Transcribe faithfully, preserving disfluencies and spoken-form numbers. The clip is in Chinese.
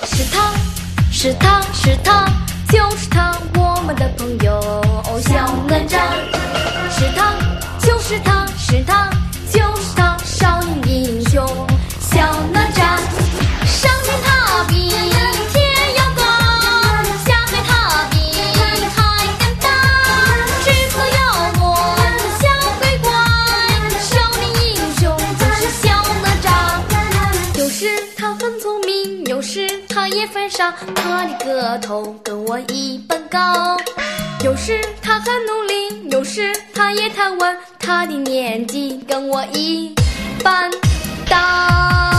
是他，是他，是他，就是他，我们的朋友小哪吒。是他，就是他，是他，就是他，少年英雄小哪吒。上天踏冰天要高，下海踏冰海敢大，制服妖魔小鬼怪，少年英雄就是小哪吒。有时他很聪明，有时他也犯傻，他的个头跟我一般高。有时他很努力，有时他也贪玩，他的年纪跟我一般大。